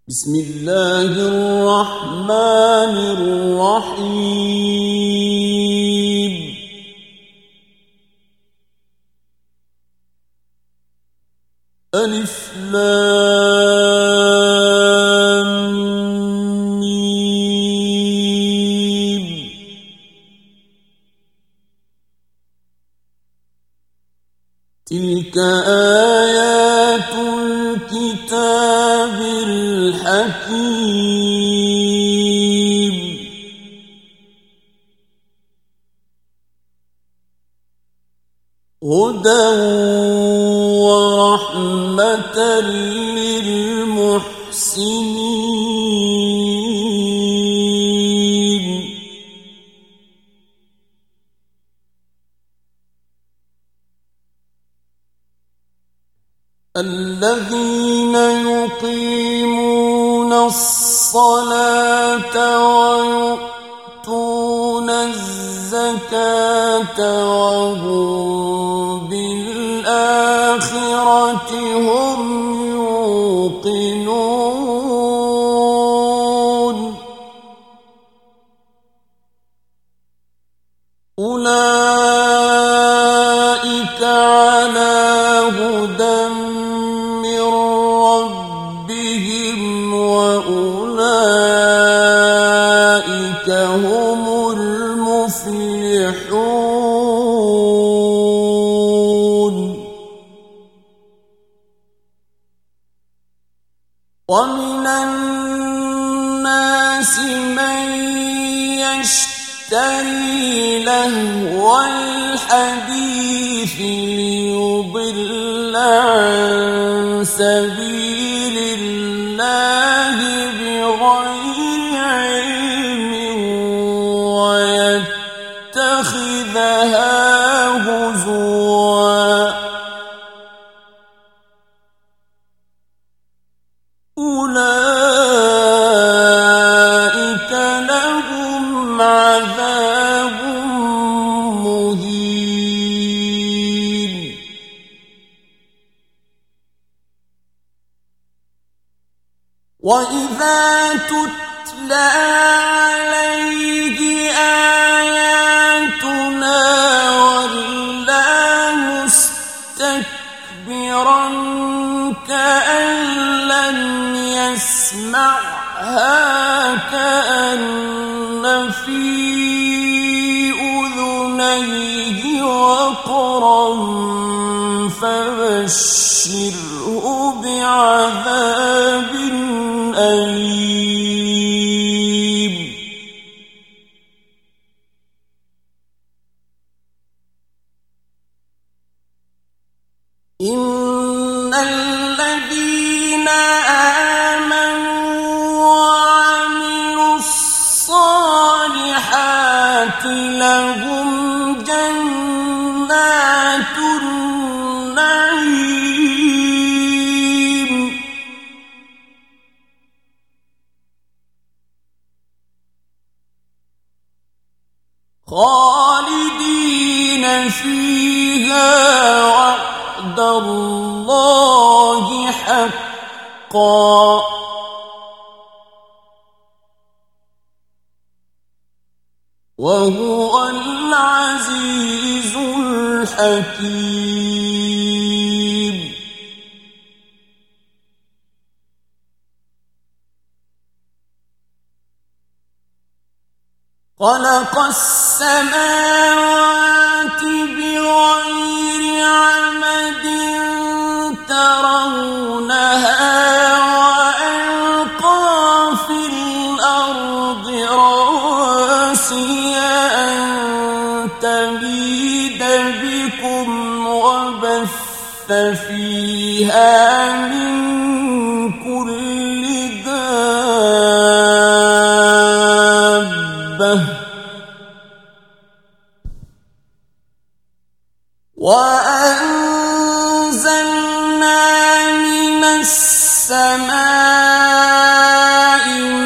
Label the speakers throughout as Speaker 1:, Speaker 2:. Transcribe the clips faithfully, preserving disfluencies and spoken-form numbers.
Speaker 1: بسم الله الرحمن الرحيم ألف لام ميم تلك آيات الكتاب الحكيم هدى ورحمة للمحسنين الذين يقيمون الصلاة ويؤتون الزكاة وهم بالآخرة هم يوقنون أولئك على هدى من ربهم وأولئك هم المفلحون ومن الناس من يشتري لهو الحديث ليضل عن سبيل الله بغير علم ويتخذها هزوا أولئك لهم عذاب مهين وإذا تتلى عليه آياتنا ولى مستكبرا كأن لم يسمعها كأن في أذنيه وقرا فبشره بعذاب أليم إن الذين آمنوا وعملوا الصالحات لهم جنات النعيم خالدين فيها وعد الله حقا وهو العزيز الحكيم خلق السماوات بغير عمد ترونها وألقى في الأرض رواسي أن تميد بكم وبث فيها من كل دابة وأنزلنا من السماء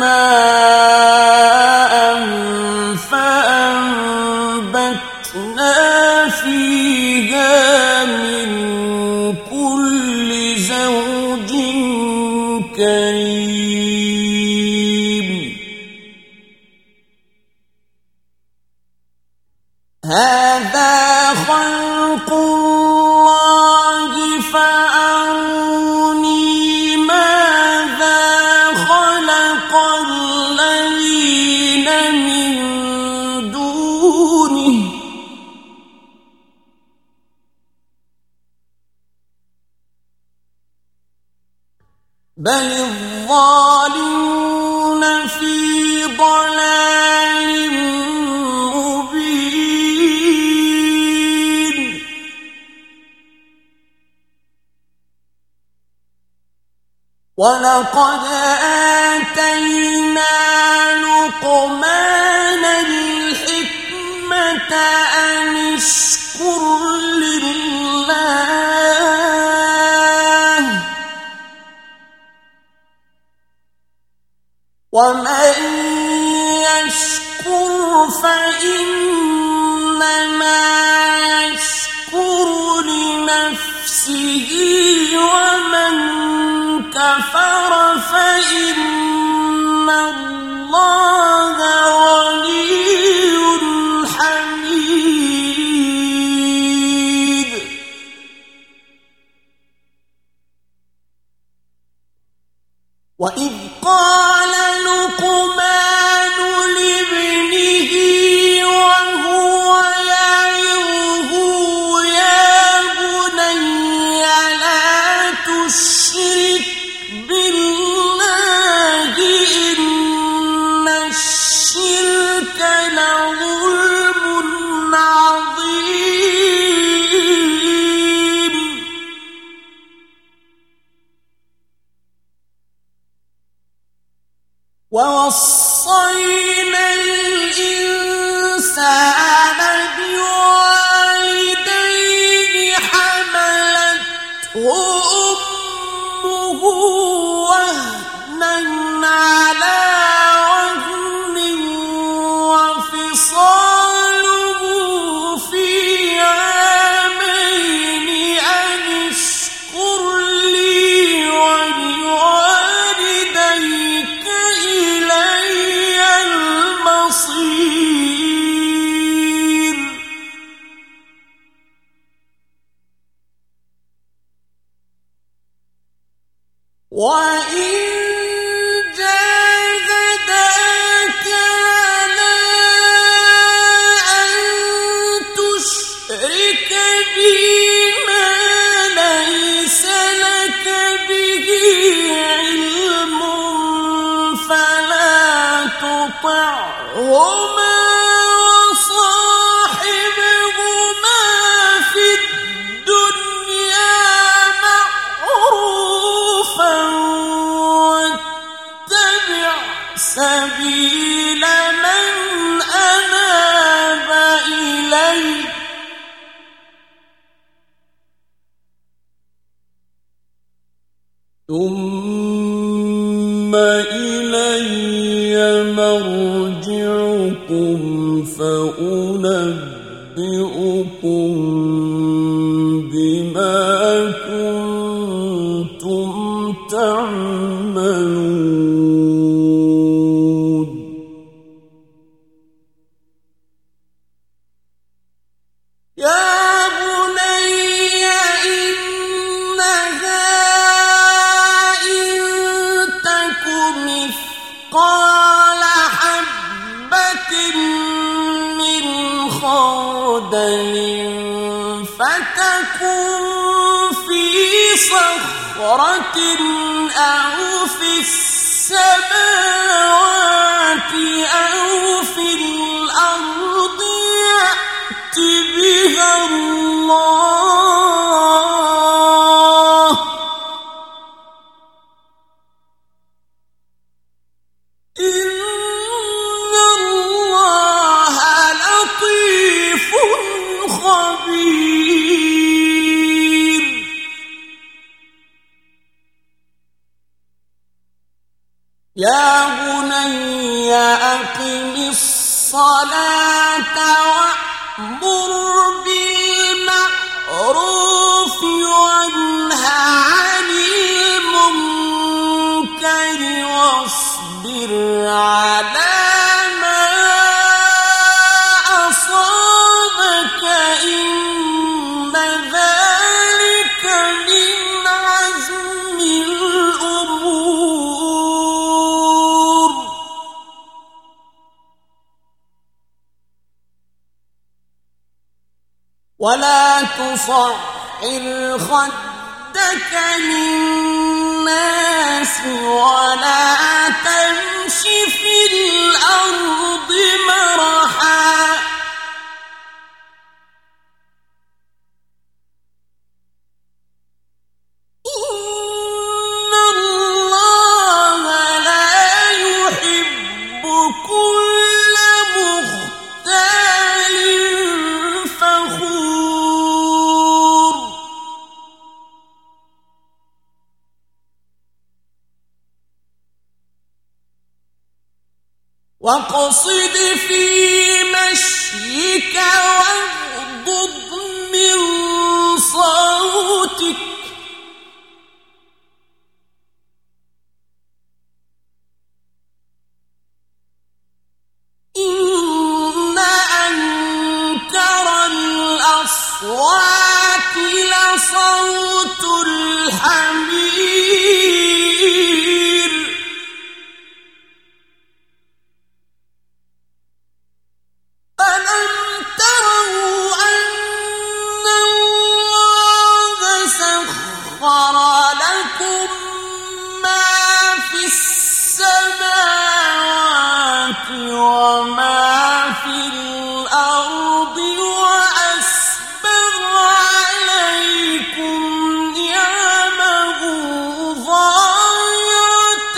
Speaker 1: ماء فأنبتنا فيها من كل زوج الظالمون في ضلال مبين. ولقد آتينا لقمان الحكمة أن اشكر لله ومن يشكر فإنما يشكر لنفسه ومن كفر فإن الله غني حميد. وإذ قال لقمان لابنه وهو يعظه يا بني لا تشرك بالله إن الشرك لظلم عظيم. ووصينا الإنسان بوالديه حملته أمه وهنا على وهن وفصاله في عامين أن اشكر لي ولوالديك إلي المصير. وإن جاهداك على أن تشرك بي ما ليس لك به علم فلا تطعهما وصاحبهما في الدنيا معروفا واتبع سبيل من أناب إلي ثم إلي مرجعكم فأنبئكم بما كنتم تعملون. يا بني إنها إن تك مثقال حبة من خردل فتكن في صخرة أو في السماوات أو في الأرض يأت بها الله إن الله لطيف خبير. يا بني أقم الصلاة وأمر بالمعروف وانه عن المنكر واصبر على ما أصابك إن ذلك من عزم الأمور. ولا تصعر خدك لك للناس ولا تمش في الأرض مرحا إن الله لا يحب كل مختال فخور واقصد في مشيك واغضض من صوتك إن أنكر الأصوات لصوت الحمير ألم تروا أن الله سخر لكم ما في السماوات وما في الأرض وأسبغ عليكم نعمه ظاهرة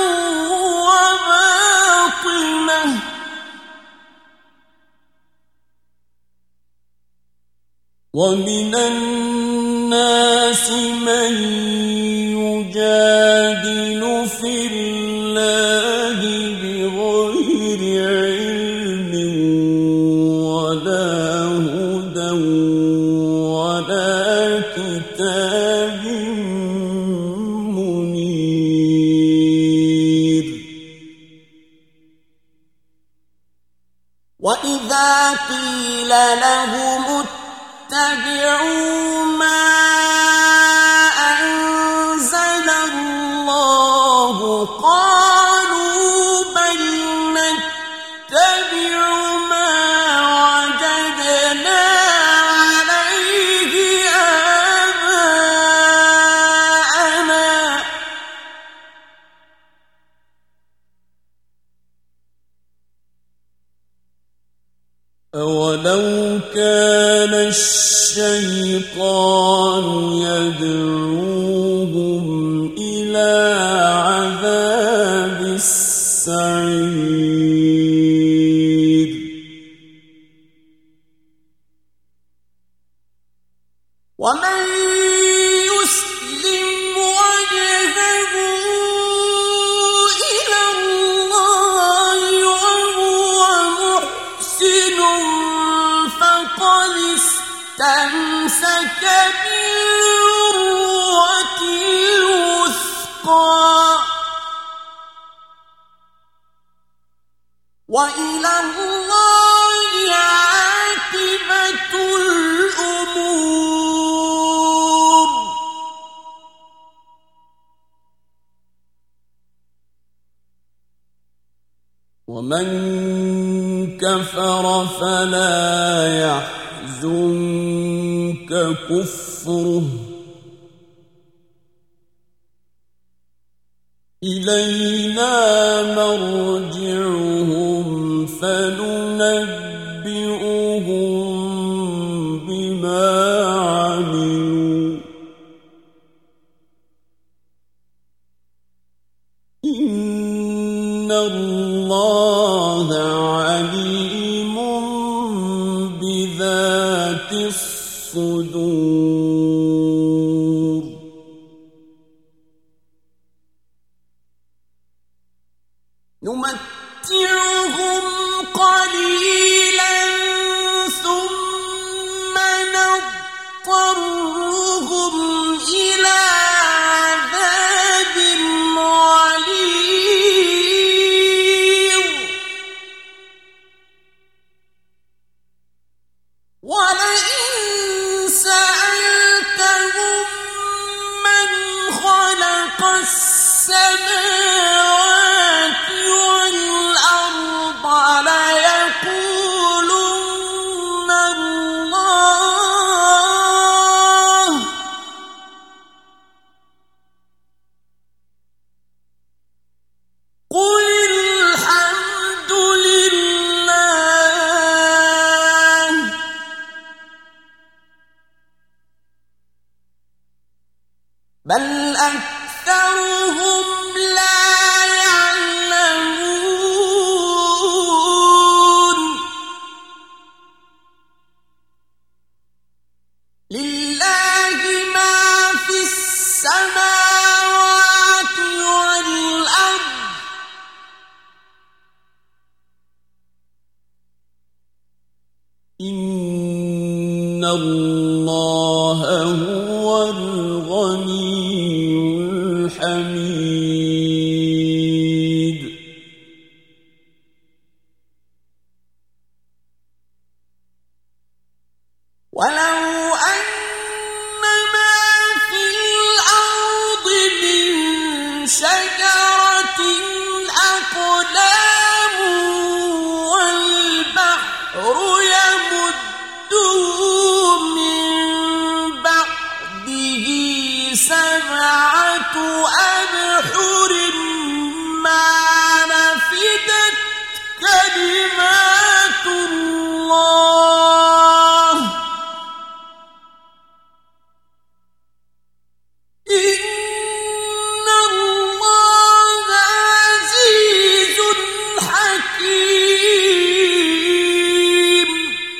Speaker 1: وباطنة ومن الناس من يجادل في الله بغير علم ولا هدى ولا كتاب منير وإذا قيل لهم اتبعوا ما أنزل الله قالوا بل نتبع ما وجدنا عليه آباءنا أولو كان الشيطان يدعوهم إلى عذاب السعير ومن يسلم وجهه إلى الله وهو محسن فقد استمسك بالعروة الوثقى وإلى الله عاقبة الأمور ومن كفر فلا يحزنك كفره إلينا مرجعهم فننبئهم بما عملوا إن الله عليم بذات الصدور نمتعهم قليلا ثم نضطرهم إلى عذاب غليظ ولئن سألتهم من خلق السماوات والأرض
Speaker 2: إن الله هو الغني الحميد
Speaker 1: ولو أن ما في الأرض من شجرة أقلام والبحر يمده من بعده سبعة أبحر ما نفدت كلمات الله إن الله عزيز حكيم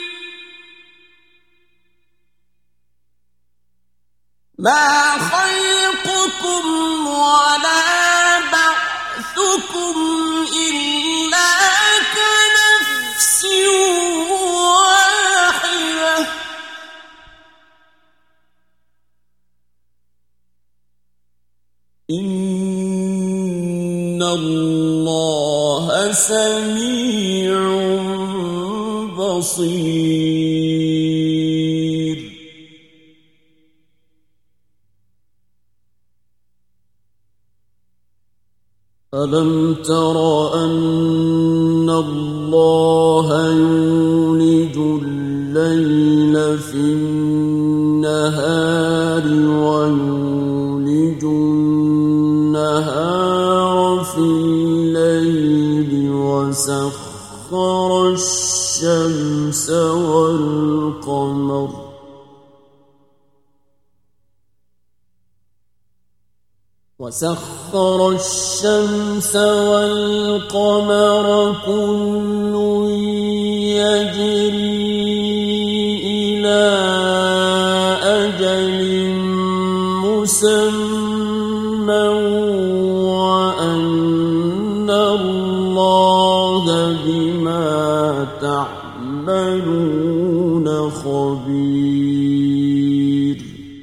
Speaker 1: ما خلقكم ولا بعثكم إلا كنفس واحدة
Speaker 2: إن الله سميع بصير ألم تر أن الله يولج الليل في النهار ويولج النهار في الليل وسخر الشمس والقمر وسخر الشمس والقمر كل يجري إلى أجل مسمى وأن الله بما تعملون خبير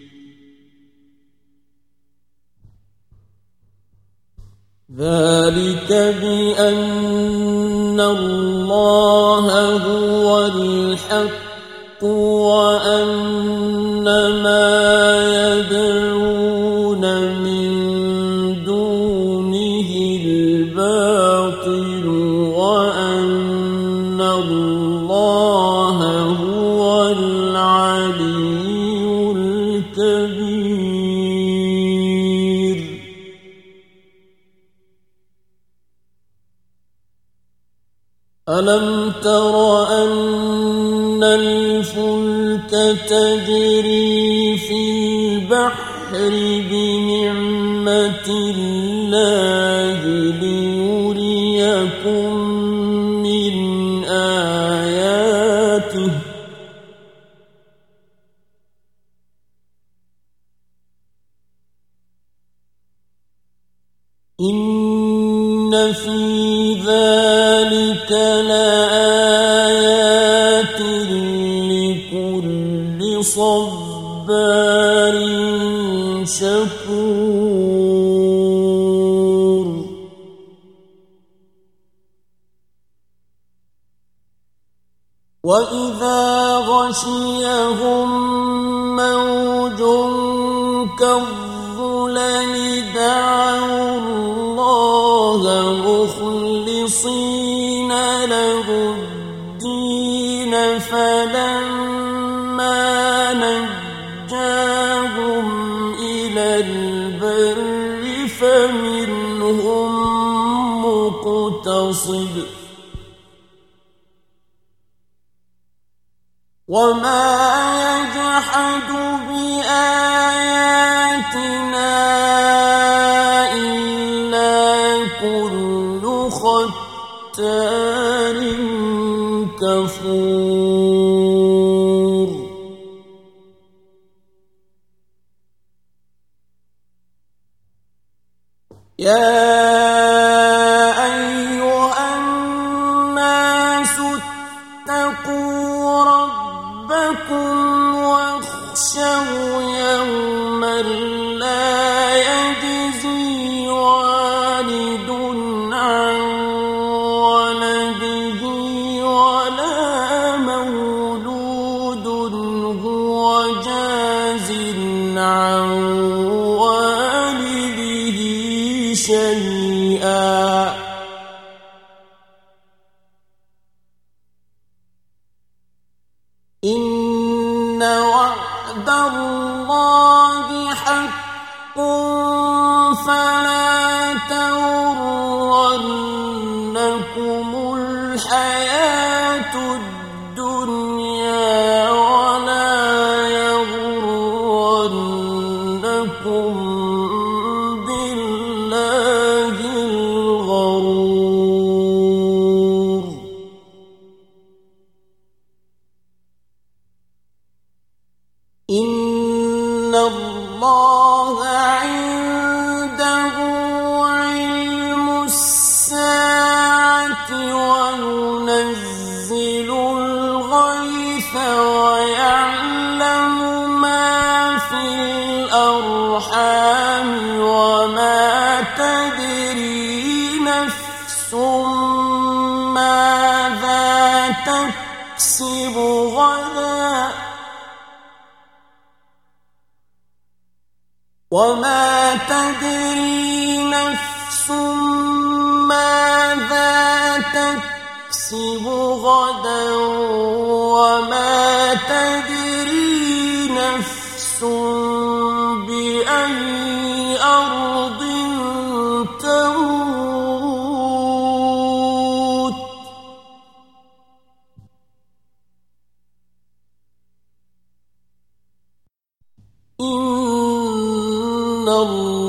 Speaker 2: ذلك بأن الله هو الحق وأن ما يدعون من دونه الباطل وأن الله هو العلي الكبير ألم تر أن الفلك تجري في البحر بنعمة الله ليريكم من آياته إن في ذلك لآيات لكل صبار شكور وإذا غشيهم موج كالظلل دعوا الله مخلصين له الدين فلما نجاهم إلى البر فمنهم مقتصد وما يجحد بآياتنا إلا كل ختار كفور يا أيها الناس اتقوا ربكم عن ولده ولا مولود هو جاز عن والده شيئا إن وعد الله حق فلا تغرنكم الحياة الدنيا ولا يغرنكم بالله الغرور إن الله عنده علم الساعة وينزل الغيث ويعلم ما في الأرحام وما تدري نفس ماذا تكسب غدا وما تدري نفس ماذا تكسب غدا وما تدري نفس بأي أرض تموت إن الله